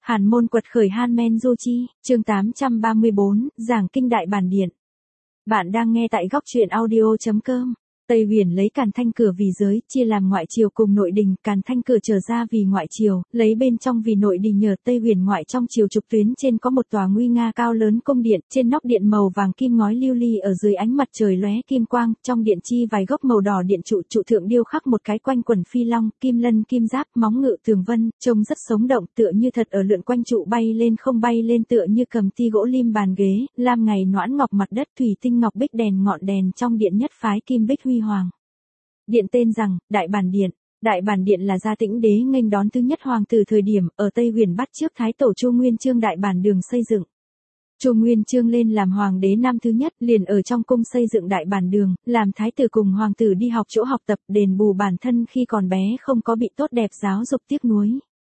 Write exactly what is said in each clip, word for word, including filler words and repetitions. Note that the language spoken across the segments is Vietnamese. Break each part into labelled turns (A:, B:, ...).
A: Hàn môn quật khởi Hanmen Du Chi, chương tám trăm ba mươi bốn, giảng kinh đại bản điện. Bạn đang nghe tại góc truyện audio chấm com. Tây Huyền lấy Càn Thanh cửa vì giới, chia làm ngoại triều cùng nội đình, Càn Thanh cửa trở ra vì ngoại triều, lấy bên trong vì nội đình. Nhờ Tây Huyền ngoại trong triều trục tuyến trên có một tòa nguy nga cao lớn cung điện, trên nóc điện màu vàng kim ngói lưu ly, ở dưới ánh mặt trời lóe kim quang, trong điện chi vài gốc màu đỏ điện trụ, trụ thượng điêu khắc một cái quanh quần phi long, kim lân kim giáp, móng ngự tường vân, trông rất sống động, tựa như thật ở lượn quanh trụ bay lên không bay lên, tựa như cầm ti gỗ lim bàn ghế, lam ngày noãn ngọc mặt đất, thủy tinh ngọc bích đèn ngọn đèn trong điện nhất phái kim bích huy hoàng. Điện tên rằng, Đại Bản Điện. Đại Bản Điện là Gia Tĩnh Đế nghênh đón thứ nhất hoàng tử thời điểm, ở Tây Huyền bắt trước Thái Tổ Chu Nguyên Chương Đại Bản Đường xây dựng. Chu Nguyên Chương lên làm hoàng đế năm thứ nhất, liền ở trong cung xây dựng Đại Bản Đường, làm thái tử cùng hoàng tử đi học chỗ học tập, đền bù bản thân khi còn bé không có bị tốt đẹp giáo dục tiếc nuối.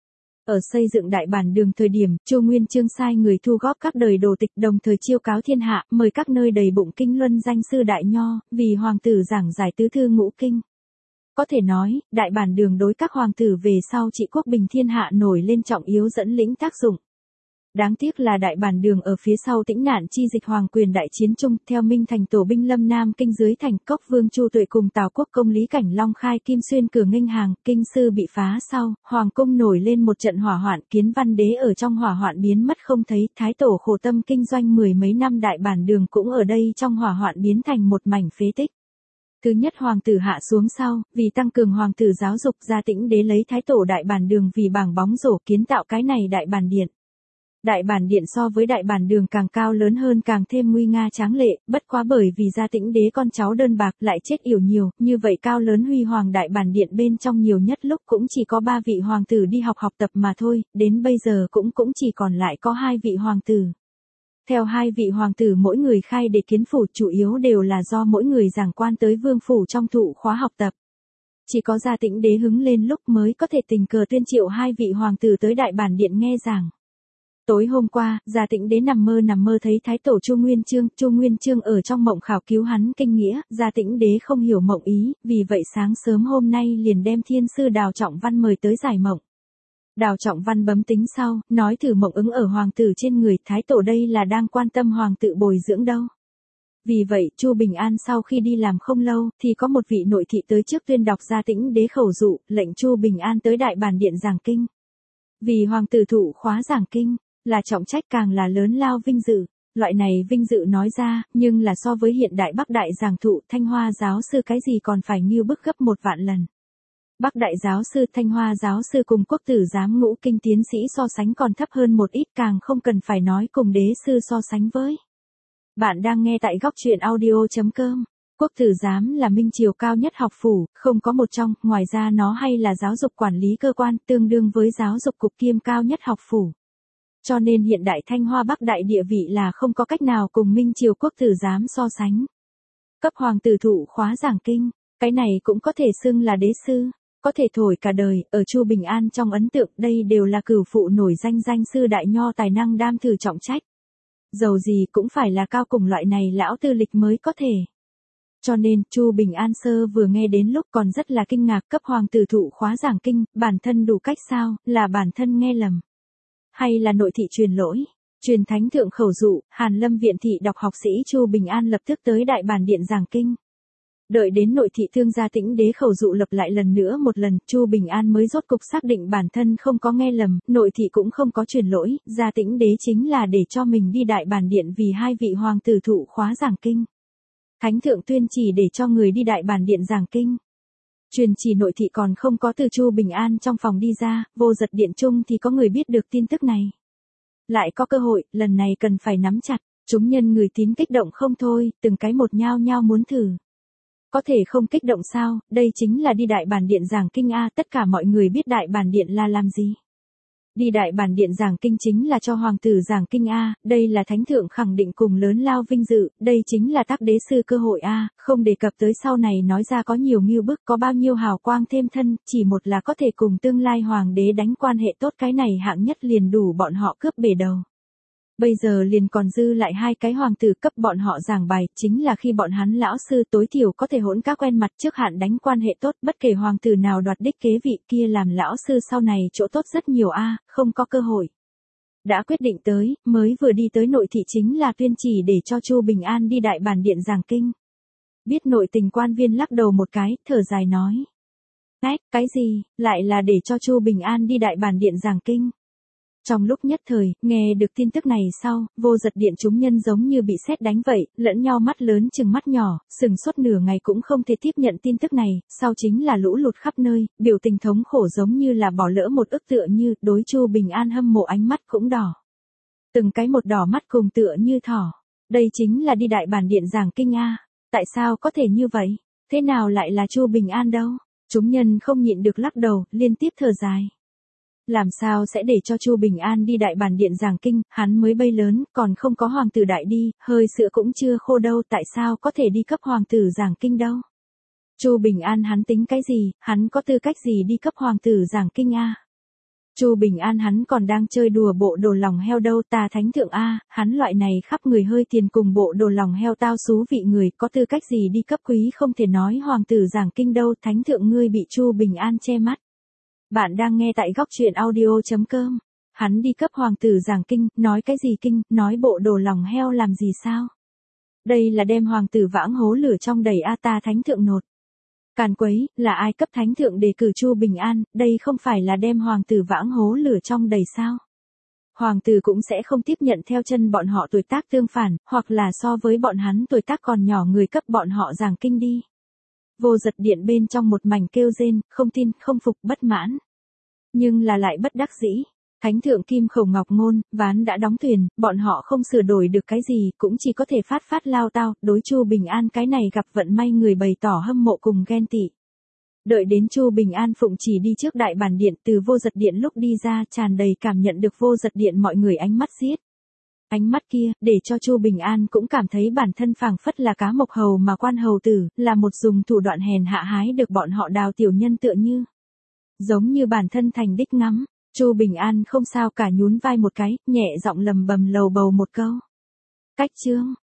A: Ở xây dựng Đại Bản Đường thời điểm, Chu Nguyên Chương sai người thu góp các đời đồ tịch, đồng thời chiêu cáo thiên hạ, mời các nơi đầy bụng kinh luân danh sư đại nho, vì hoàng tử giảng giải tứ thư ngũ kinh. Có thể nói, Đại Bản Đường đối các hoàng tử về sau trị quốc bình thiên hạ nổi lên trọng yếu dẫn lĩnh tác dụng. Đáng tiếc là Đại Bản Đường ở phía sau tĩnh nạn chi dịch hoàng quyền đại chiến chung, theo Minh Thành tổ binh lâm Nam Kinh dưới thành Cốc Vương Chu Tuệ cùng Tào Quốc công Lý Cảnh Long khai Kim Xuyên cửa nghênh hàng, kinh sư bị phá sau, hoàng cung nổi lên một trận hỏa hoạn, Kiến Văn Đế ở trong hỏa hoạn biến mất không thấy, Thái Tổ khổ tâm kinh doanh mười mấy năm, Đại Bản Đường cũng ở đây trong hỏa hoạn biến thành một mảnh phế tích. Thứ nhất hoàng tử hạ xuống sau, vì tăng cường hoàng tử giáo dục, Gia Tĩnh Đế lấy Thái Tổ Đại Bản Đường vì bảng bóng rổ kiến tạo cái này Đại Bản Điện. Đại Bản Điện so với Đại Bản Đường càng cao lớn hơn, càng thêm nguy nga tráng lệ, bất quá bởi vì Gia Tĩnh Đế con cháu đơn bạc lại chết yểu nhiều, như vậy cao lớn huy hoàng Đại Bản Điện bên trong nhiều nhất lúc cũng chỉ có ba vị hoàng tử đi học học tập mà thôi, đến bây giờ cũng cũng chỉ còn lại có hai vị hoàng tử. Theo hai vị hoàng tử mỗi người khai để kiến phủ, chủ yếu đều là do mỗi người giảng quan tới vương phủ trong thụ khóa học tập. Chỉ có Gia Tĩnh Đế hứng lên lúc mới có thể tình cờ tuyên triệu hai vị hoàng tử tới Đại Bản Điện nghe giảng. Tối hôm qua, Gia Tĩnh Đế nằm mơ nằm mơ thấy Thái Tổ Chu Nguyên Chương, Chu Nguyên Chương ở trong mộng khảo cứu hắn kinh nghĩa, Gia Tĩnh Đế không hiểu mộng ý, vì vậy sáng sớm hôm nay liền đem thiên sư Đào Trọng Văn mời tới giải mộng. Đào Trọng Văn bấm tính sau, nói thử mộng ứng ở hoàng tử trên người, Thái Tổ đây là đang quan tâm hoàng tử bồi dưỡng đâu. Vì vậy, Chu Bình An sau khi đi làm không lâu, thì có một vị nội thị tới trước tuyên đọc Gia Tĩnh Đế khẩu dụ, lệnh Chu Bình An tới Đại Bản Điện giảng kinh. Vì hoàng tử thụ khóa giảng kinh, là trọng trách càng là lớn lao vinh dự. Loại này vinh dự nói ra, nhưng là so với hiện đại Bắc Đại giảng thụ, Thanh Hoa giáo sư cái gì còn phải nghiêu bức gấp một vạn lần. Bắc Đại giáo sư, Thanh Hoa giáo sư cùng quốc tử giám ngũ kinh tiến sĩ so sánh còn thấp hơn một ít, càng không cần phải nói cùng đế sư so sánh với. Bạn đang nghe tại góc truyện audio chấm com. Quốc tử giám là minh triều cao nhất học phủ, không có một trong, ngoài ra nó hay là giáo dục quản lý cơ quan, tương đương với giáo dục cục kiêm cao nhất học phủ. Cho nên hiện đại Thanh Hoa Bắc Đại địa vị là không có cách nào cùng minh triều quốc tử giám so sánh. Cấp hoàng tử thụ khóa giảng kinh, cái này cũng có thể xưng là đế sư, có thể thổi cả đời, ở Chu Bình An trong ấn tượng đây đều là cửu phụ nổi danh danh sư đại nho tài năng đam thử trọng trách. Dầu gì cũng phải là cao cùng loại này lão tư lịch mới có thể. Cho nên, Chu Bình An sơ vừa nghe đến lúc còn rất là kinh ngạc, cấp hoàng tử thụ khóa giảng kinh, bản thân đủ cách sao, là bản thân nghe lầm. Hay là nội thị truyền lỗi, truyền thánh thượng khẩu dụ, Hàn Lâm viện thị đọc học sĩ Chu Bình An lập tức tới Đại Bản Điện giảng kinh. Đợi đến nội thị thương Gia Tĩnh Đế khẩu dụ lập lại lần nữa một lần, Chu Bình An mới rốt cục xác định bản thân không có nghe lầm, nội thị cũng không có truyền lỗi, Gia Tĩnh Đế chính là để cho mình đi Đại Bản Điện vì hai vị hoàng tử thụ khóa giảng kinh. Thánh thượng tuyên chỉ để cho người đi Đại Bản Điện giảng kinh. Truyền chỉ nội thị còn không có từ Chu Bình An trong phòng đi ra, vô giật điện chung thì có người biết được tin tức này. Lại có cơ hội, lần này cần phải nắm chặt, chúng nhân người tín kích động không thôi, từng cái một nhao nhao muốn thử. Có thể không kích động sao, đây chính là đi Đại Bản Điện giảng kinh a, tất cả mọi người biết Đại Bản Điện là làm gì. Đi Đại Bản Điện giảng kinh chính là cho hoàng tử giảng kinh a, đây là thánh thượng khẳng định cùng lớn lao vinh dự, đây chính là tác đế sư cơ hội a, không đề cập tới sau này nói ra có nhiều nghiêu bức, có bao nhiêu hào quang thêm thân, chỉ một là có thể cùng tương lai hoàng đế đánh quan hệ tốt, cái này hạng nhất liền đủ bọn họ cướp bể đầu. Bây giờ liền còn dư lại hai cái hoàng tử cấp bọn họ giảng bài, chính là khi bọn hắn lão sư tối thiểu có thể hỗn các quen mặt trước hạn đánh quan hệ tốt, bất kể hoàng tử nào đoạt đích kế vị kia làm lão sư sau này chỗ tốt rất nhiều a, không có cơ hội. Đã quyết định tới, mới vừa đi tới nội thị chính là tuyên chỉ để cho Chu Bình An đi đại bản điện giảng kinh. Biết nội tình quan viên lắc đầu một cái, thở dài nói. Ách, cái gì, lại là để cho Chu Bình An đi đại bản điện giảng kinh. Trong lúc nhất thời, nghe được tin tức này sau, Vô Giật Điện chúng nhân giống như bị sét đánh vậy, lẫn nhau mắt lớn chừng mắt nhỏ, sừng sốt nửa ngày cũng không thể tiếp nhận tin tức này, sau chính là lũ lụt khắp nơi, biểu tình thống khổ giống như là bỏ lỡ một ức tựa như, đối Chu Bình An hâm mộ ánh mắt cũng đỏ. Từng cái một đỏ mắt cùng tựa như thỏ. Đây chính là đi đại bản điện giảng kinh a. Tại sao có thể như vậy? Thế nào lại là Chu Bình An đâu? Chúng nhân không nhịn được lắc đầu, liên tiếp thở dài. Làm sao sẽ để cho Chu Bình An đi đại bản điện giảng kinh, hắn mới bay lớn, còn không có hoàng tử đại đi, hơi sữa cũng chưa khô đâu, tại sao có thể đi cấp hoàng tử giảng kinh đâu? Chu Bình An hắn tính cái gì, hắn có tư cách gì đi cấp hoàng tử giảng kinh a? Chu Bình An hắn còn đang chơi đùa bộ đồ lòng heo đâu, ta thánh thượng a, hắn loại này khắp người hơi tiền cùng bộ đồ lòng heo tao xú vị người, có tư cách gì đi cấp quý không thể nói hoàng tử giảng kinh đâu, thánh thượng ngươi bị Chu Bình An che mắt. Bạn đang nghe tại góc truyện audio chấm com. Hắn đi cấp hoàng tử giảng kinh, nói cái gì kinh, nói bộ đồ lòng heo làm gì sao? Đây là đem hoàng tử vãng hố lửa trong đầy a, ta thánh thượng nột. Càn quấy, là ai cấp thánh thượng đề cử Chu Bình An, đây không phải là đem hoàng tử vãng hố lửa trong đầy sao? Hoàng tử cũng sẽ không tiếp nhận theo chân bọn họ tuổi tác tương phản, hoặc là so với bọn hắn tuổi tác còn nhỏ người cấp bọn họ giảng kinh đi. Vô Giật Điện bên trong một mảnh kêu rên, không tin, không phục, bất mãn. Nhưng là lại bất đắc dĩ. Thánh thượng kim khẩu ngọc ngôn, ván đã đóng thuyền, bọn họ không sửa đổi được cái gì, cũng chỉ có thể phát phát lao tao, đối Chu Bình An cái này gặp vận may người bày tỏ hâm mộ cùng ghen tị. Đợi đến Chu Bình An phụng chỉ đi trước đại bản điện, từ Vô Giật Điện lúc đi ra tràn đầy cảm nhận được Vô Giật Điện mọi người ánh mắt xiết. Ánh mắt kia, để cho Chu Bình An cũng cảm thấy bản thân phảng phất là cá mộc hầu mà quan hầu tử, là một dùng thủ đoạn hèn hạ hái được bọn họ đào tiểu nhân tựa như. Giống như bản thân thành đích ngắm, Chu Bình An không sao cả nhún vai một cái, nhẹ giọng lầm bầm lầu bầu một câu. Cách chương,